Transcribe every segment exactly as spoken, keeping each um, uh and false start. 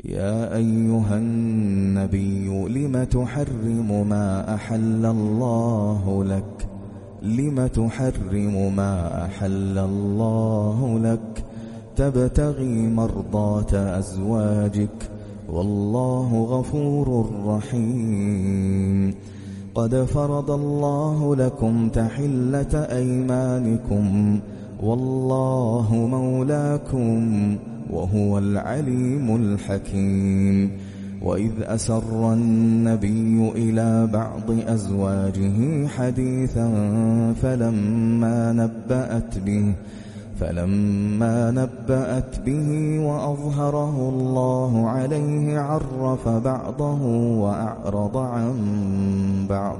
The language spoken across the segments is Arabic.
يا أيها النبي لم تحرم ما أحل الله لك لم تحرم ما أحل الله لك تبتغي مرضات أزواجك والله غفور رحيم. قد فرض الله لكم تحلة أيمانكم والله مولاكم وهو العليم الحكيم. وإذ أسر النبي إلى بعض أزواجه حديثا فلما نبأت به فلما نبأت به وأظهره الله عليه عرف بعضه وأعرض عن بعض.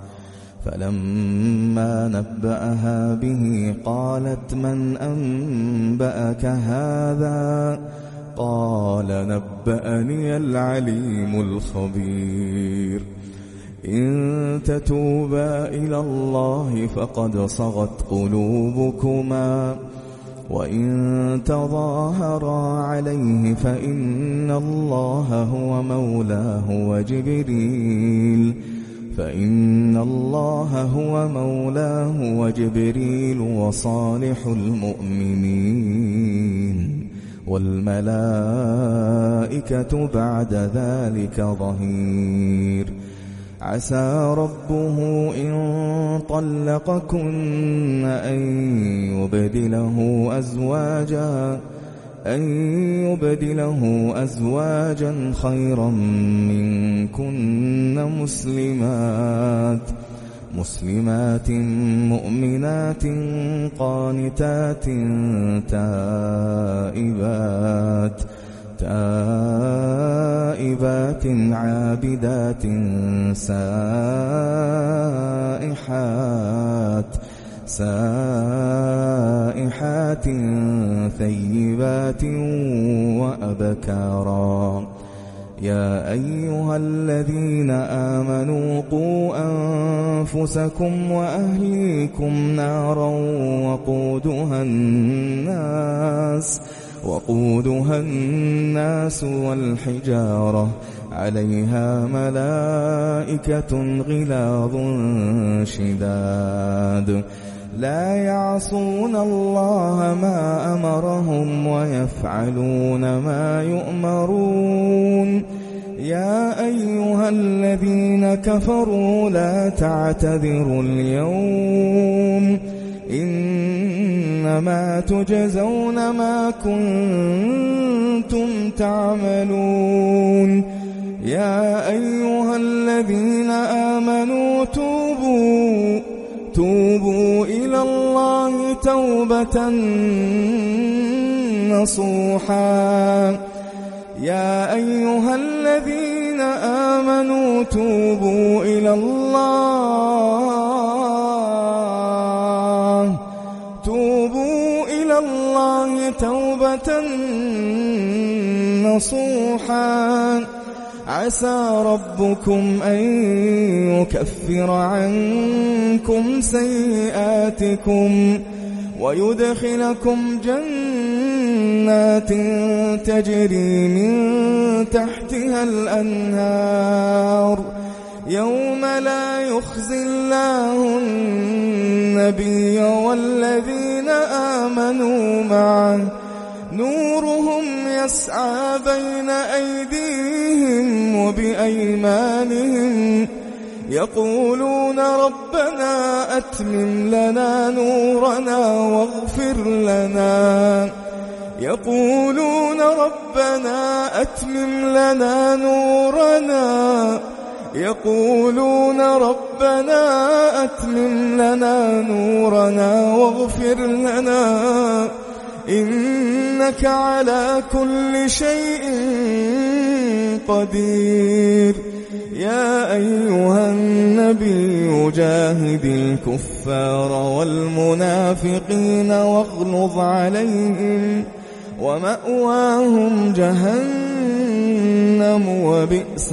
فلما نبأها به قالت من أنبأك هذا؟ قال نبأني العليم الخبير. إن تتوبا إلى الله فقد صغت قلوبكما وإن تظاهرا عليه فإن الله هو مولاه وجبريل فإن الله هو مولاه وجبريل وصالح المؤمنين والملائكة بعد ذلك ظهير. عسى ربه إن طلقكن أن يبدله أزواجا أن يبدله أزواجا خيرا منكن مسلمات مسلمات مؤمنات قانتات تائبات تائبات عابدات سائحات سائحات ثيبات وأبكارا. يا أيها الذين آمنوا قوا أنفسكم وأهليكم نارا وقودها الناس وقودها الناس والحجارة عليها ملائكة غلاظ شداد لا يعصون الله ما أمرهم ويفعلون ما يؤمرون. يا أيها الذين كفروا لا تعتذروا اليوم إنما تجزون ما كنتم تعملون. يا أيها الذين آمنوا توبوا توبوا إلى الله توبة نصوحا. يا أيها الذين آمنوا توبوا إلى الله توبوا إلى الله توبة نصوحا. عسى ربكم أن يكفر عنكم سيئاتكم ويدخلكم جنات تجري من تحتها الأنهار يوم لا يخزي الله النبي والذين آمنوا معه نورهم يسعى بين أيديهم وبأيمانهم يقولون ربنا أتمم لنا نورنا واغفر لنا يقولون ربنا أتمم لنا نورنا يقولون ربنا أتمم لنا نورنا واغفر لنا إنك على كل شيء قدير. يا أيها النبي جاهد الكفار والمنافقين واغلظ عليهم ومأواهم جهنم وبئس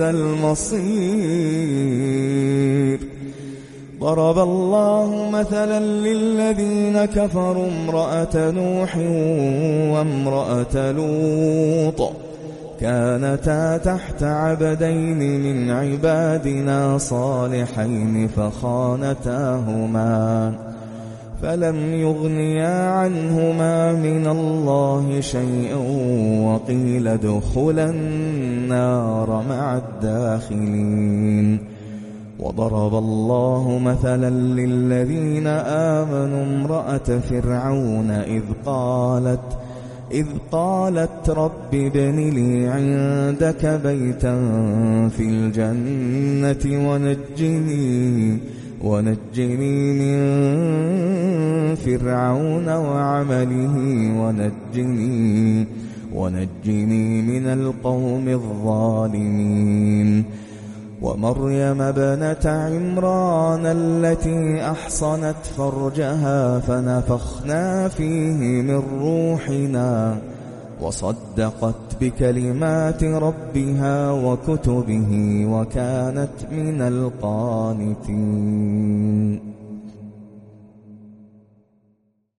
المصير. ضرب الله مثلا للذين كفروا امرأة نوح وامرأة لوط كانتا تحت عبدين من عبادنا صالحين فخانتاهما فلم يغنيا عنهما من الله شيئا وقيل ادخلا النار مع الداخلين. وضرب الله مثلا للذين آمنوا امرأة فرعون إذ قالت إذ قالت رب ابن لي عندك بيتا في الجنة ونجني ونجني من فرعون وعمله ونجني ونجني من القوم الظالمين. ومريم ابنة عمران التي أحصنت فرجها فنفخنا فيه من روحنا وصدقت بكلمات ربها وكتبه وكانت من القانتين.